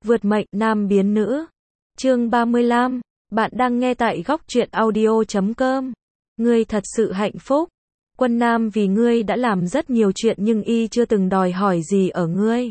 Vượt mệnh, nam biến nữ. Chương 35. Bạn đang nghe tại góc truyện audio.com. Ngươi thật sự hạnh phúc. Quân Nam vì ngươi đã làm rất nhiều chuyện nhưng y chưa từng đòi hỏi gì ở ngươi.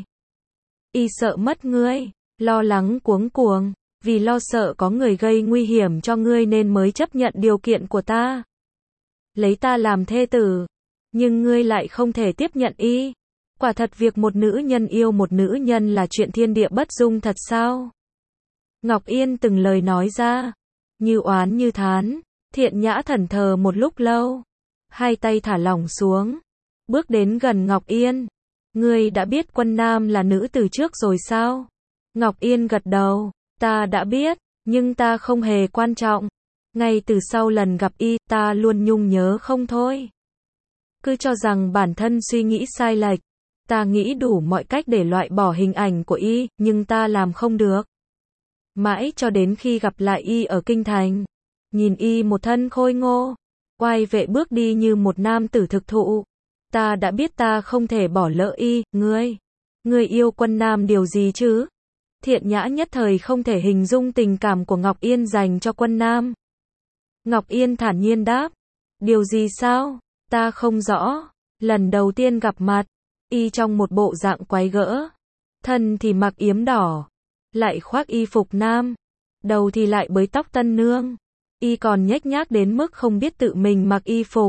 Y sợ mất ngươi, lo lắng cuống cuồng, vì lo sợ có người gây nguy hiểm cho ngươi nên mới chấp nhận điều kiện của ta. Lấy ta làm thê tử, nhưng ngươi lại không thể tiếp nhận y. Quả thật việc một nữ nhân yêu một nữ nhân là chuyện thiên địa bất dung thật sao? Ngọc Yên từng lời nói ra, như oán như thán. Thiện Nhã thẫn thờ một lúc lâu, hai tay thả lỏng xuống, bước đến gần Ngọc Yên. Ngươi đã biết Quân Nam là nữ từ trước rồi sao? Ngọc Yên gật đầu, ta đã biết, nhưng ta không hề quan trọng. Ngay từ sau lần gặp y, ta luôn nhung nhớ không thôi. Cứ cho rằng bản thân suy nghĩ sai lệch. Ta nghĩ đủ mọi cách để loại bỏ hình ảnh của y, nhưng ta làm không được. Mãi cho đến khi gặp lại y ở kinh thành, nhìn y một thân khôi ngô, oai vệ bước đi như một nam tử thực thụ, ta đã biết ta không thể bỏ lỡ y. Ngươi yêu Quân Nam điều gì chứ? Thiện Nhã nhất thời không thể hình dung tình cảm của Ngọc Yên dành cho Quân Nam. Ngọc Yên thản nhiên đáp, điều gì sao? Ta không rõ. Lần đầu tiên gặp mặt, y trong một bộ dạng quái gỡ, thân thì mặc yếm đỏ, lại khoác y phục nam, đầu thì lại bới tóc tân nương, y còn nhếch nhác đến mức không biết tự mình mặc y phục.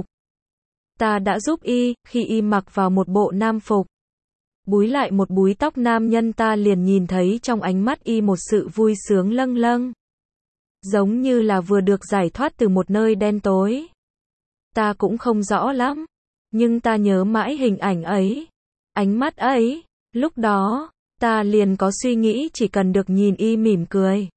Ta đã giúp y, khi y mặc vào một bộ nam phục, búi lại một búi tóc nam nhân, ta liền nhìn thấy trong ánh mắt y một sự vui sướng lâng lâng, giống như là vừa được giải thoát từ một nơi đen tối. Ta cũng không rõ lắm, nhưng ta nhớ mãi hình ảnh ấy, ánh mắt ấy. Lúc đó, ta liền có suy nghĩ chỉ cần được nhìn y mỉm cười,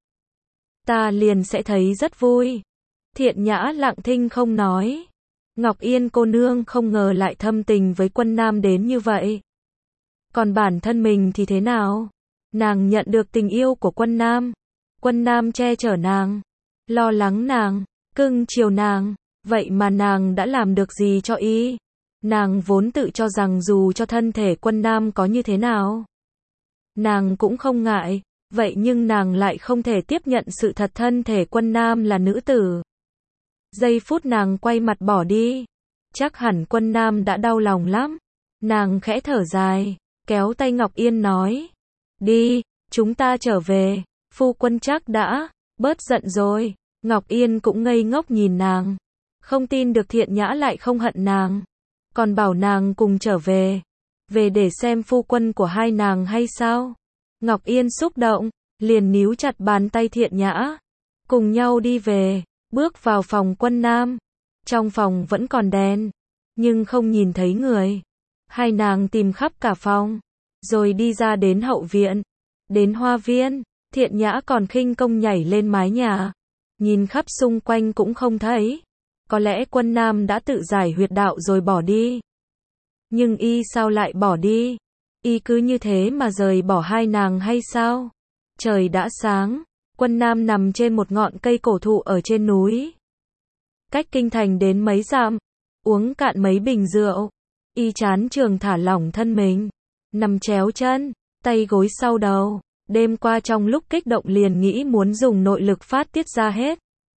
ta liền sẽ thấy rất vui. Thiện Nhã lặng thinh không nói. Ngọc Yên cô nương không ngờ lại thâm tình với Quân Nam đến như vậy. Còn bản thân mình thì thế nào? Nàng nhận được tình yêu của Quân Nam. Quân Nam che chở nàng, lo lắng nàng, cưng chiều nàng. Vậy mà nàng đã làm được gì cho y? Nàng vốn tự cho rằng dù cho thân thể Quân Nam có như thế nào, nàng cũng không ngại. Vậy nhưng nàng lại không thể tiếp nhận sự thật thân thể Quân Nam là nữ tử. Giây phút nàng quay mặt bỏ đi, chắc hẳn Quân Nam đã đau lòng lắm. Nàng khẽ thở dài, kéo tay Ngọc Yên nói, đi, chúng ta trở về, phu quân chắc đã bớt giận rồi. Ngọc Yên cũng ngây ngốc nhìn nàng, không tin được Thiện Nhã lại không hận nàng, còn bảo nàng cùng trở về, về để xem phu quân của hai nàng hay sao. Ngọc Yên xúc động, liền níu chặt bàn tay Thiện Nhã, cùng nhau đi về, bước vào phòng Quân Nam. Trong phòng vẫn còn đèn, nhưng không nhìn thấy người. Hai nàng tìm khắp cả phòng, rồi đi ra đến hậu viện, đến hoa viên. Thiện Nhã còn khinh công nhảy lên mái nhà, nhìn khắp xung quanh cũng không thấy. Có lẽ Quân Nam đã tự giải huyệt đạo rồi bỏ đi. Nhưng y sao lại bỏ đi? Y cứ như thế mà rời bỏ hai nàng hay sao? Trời đã sáng, Quân Nam nằm trên một ngọn cây cổ thụ ở trên núi, cách kinh thành đến mấy dặm, uống cạn mấy bình rượu. Y chán trường thả lỏng thân mình, nằm chéo chân, tay gối sau đầu. Đêm qua trong lúc kích động liền nghĩ muốn dùng nội lực phát tiết ra hết.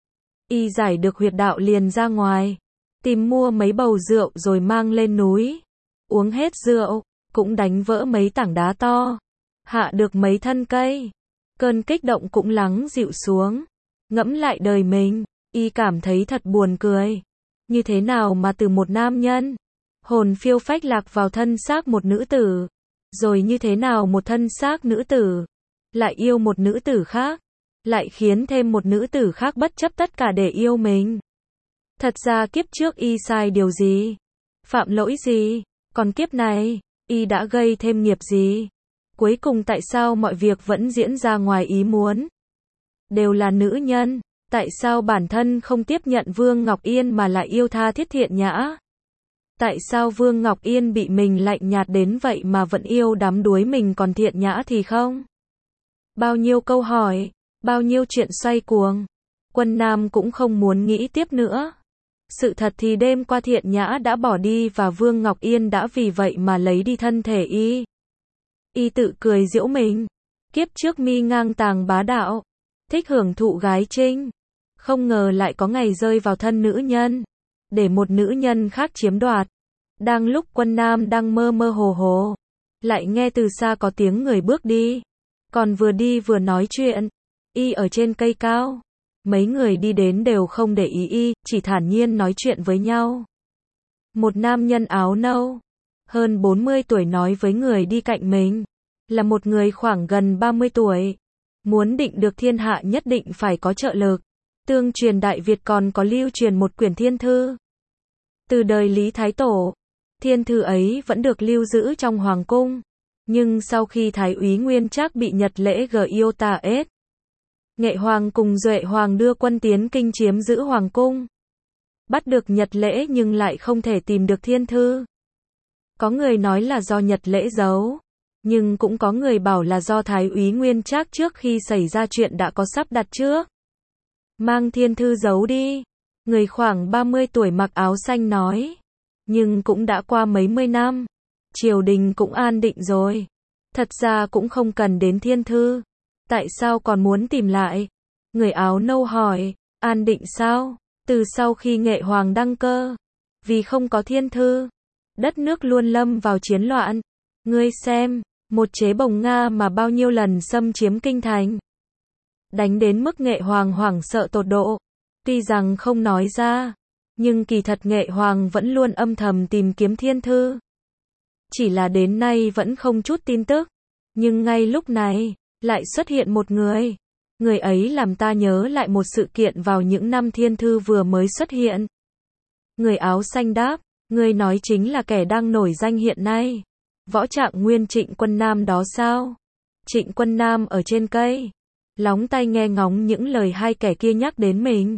Y giải được huyệt đạo liền ra ngoài, tìm mua mấy bầu rượu rồi mang lên núi. Uống hết rượu, cũng đánh vỡ mấy tảng đá to, hạ được mấy thân cây. Cơn kích động cũng lắng dịu xuống. Ngẫm lại đời mình, y cảm thấy thật buồn cười. Như thế nào mà từ một nam nhân, hồn phiêu phách lạc vào thân xác một nữ tử, rồi như thế nào một thân xác nữ tử lại yêu một nữ tử khác, lại khiến thêm một nữ tử khác bất chấp tất cả để yêu mình. Thật ra kiếp trước y sai điều gì? Phạm lỗi gì? Còn kiếp này, y đã gây thêm nghiệp gì? Cuối cùng tại sao mọi việc vẫn diễn ra ngoài ý muốn? Đều là nữ nhân, tại sao bản thân không tiếp nhận Vương Ngọc Yên mà lại yêu tha thiết Thiện Nhã? Tại sao Vương Ngọc Yên bị mình lạnh nhạt đến vậy mà vẫn yêu đắm đuối mình, còn Thiện Nhã thì không? Bao nhiêu câu hỏi, bao nhiêu chuyện xoay cuồng. Quân Nam cũng không muốn nghĩ tiếp nữa. Sự thật thì đêm qua Thiện Nhã đã bỏ đi và Vương Ngọc Yên đã vì vậy mà lấy đi thân thể y. Y tự cười giễu mình. Kiếp trước mi ngang tàng bá đạo, thích hưởng thụ gái trinh, không ngờ lại có ngày rơi vào thân nữ nhân, để một nữ nhân khác chiếm đoạt. Đang lúc Quân Nam đang mơ mơ hồ hồ, lại nghe từ xa có tiếng người bước đi, còn vừa đi vừa nói chuyện. Y ở trên cây cao, mấy người đi đến đều không để ý y, chỉ thản nhiên nói chuyện với nhau. Một nam nhân áo nâu, hơn 40 tuổi nói với người đi cạnh mình, là một người khoảng gần 30 tuổi. Muốn định được thiên hạ nhất định phải có trợ lực. Tương truyền Đại Việt còn có lưu truyền một quyển thiên thư. Từ đời Lý Thái Tổ, thiên thư ấy vẫn được lưu giữ trong hoàng cung. Nhưng sau khi Thái úy Nguyên Trác bị Nhật Lễ Giota-S, Nghệ Hoàng cùng Duệ Hoàng đưa quân tiến kinh chiếm giữ hoàng cung. Bắt được Nhật Lễ nhưng lại không thể tìm được thiên thư. Có người nói là do Nhật Lễ giấu, nhưng cũng có người bảo là do Thái úy Nguyên Trác trước khi xảy ra chuyện đã có sắp đặt trước. Mang thiên thư giấu đi. Người khoảng 30 tuổi mặc áo xanh nói. Nhưng cũng đã qua mấy mươi năm. Triều đình cũng an định rồi. Thật ra cũng không cần đến thiên thư. Tại sao còn muốn tìm lại? Người áo nâu hỏi. An định sao? Từ sau khi Nghệ Hoàng đăng cơ. Vì không có thiên thư, đất nước luôn lâm vào chiến loạn. Ngươi xem, một chế bồng Nga mà bao nhiêu lần xâm chiếm kinh thành. Đánh đến mức Nghệ Hoàng hoảng sợ tột độ. Tuy rằng không nói ra, nhưng kỳ thật Nghệ Hoàng vẫn luôn âm thầm tìm kiếm thiên thư. Chỉ là đến nay vẫn không chút tin tức. Nhưng ngay lúc này, lại xuất hiện một người. Người ấy làm ta nhớ lại một sự kiện vào những năm thiên thư vừa mới xuất hiện. Người áo xanh đáp, ngươi nói chính là kẻ đang nổi danh hiện nay. Võ Trạng Nguyên Trịnh Quân Nam đó sao? Trịnh Quân Nam ở trên cây, lóng tai nghe ngóng những lời hai kẻ kia nhắc đến mình.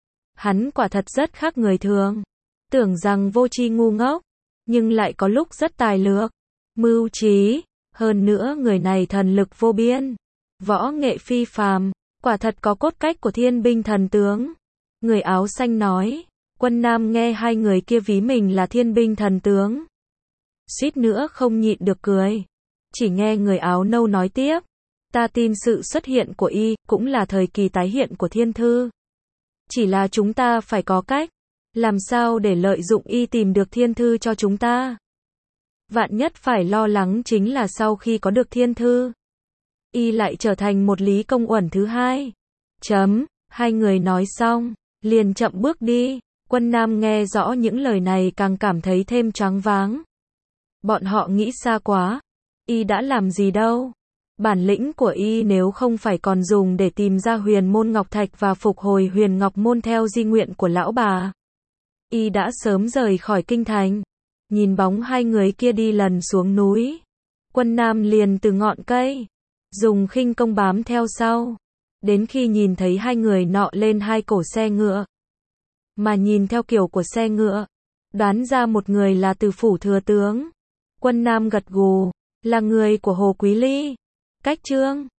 Hắn quả thật rất khác người thường. Tưởng rằng vô tri ngu ngốc, nhưng lại có lúc rất tài lược, mưu trí. Hơn nữa người này thần lực vô biên, võ nghệ phi phàm, quả thật có cốt cách của thiên binh thần tướng. Người áo xanh nói. Quân Nam nghe hai người kia ví mình là thiên binh thần tướng, suýt nữa không nhịn được cười. Chỉ nghe người áo nâu nói tiếp. Ta tin sự xuất hiện của y cũng là thời kỳ tái hiện của thiên thư. Chỉ là chúng ta phải có cách, làm sao để lợi dụng y tìm được thiên thư cho chúng ta. Vạn nhất phải lo lắng chính là sau khi có được thiên thư, y lại trở thành một Lý Công Uẩn thứ hai. Hai người nói xong, liền chậm bước đi. Quân Nam nghe rõ những lời này càng cảm thấy thêm choáng váng. Bọn họ nghĩ xa quá. Y đã làm gì đâu. Bản lĩnh của y nếu không phải còn dùng để tìm ra Huyền Môn Ngọc Thạch và phục hồi Huyền Ngọc Môn theo di nguyện của lão bà, y đã sớm rời khỏi kinh thành. Nhìn bóng hai người kia đi lần xuống núi, Quân Nam liền từ ngọn cây dùng khinh công bám theo sau, đến khi nhìn thấy hai người nọ lên hai cổ xe ngựa. Mà nhìn theo kiểu của xe ngựa, đoán ra một người là từ phủ thừa tướng. Quân Nam gật gù, là người của Hồ Quý Ly. Cách chương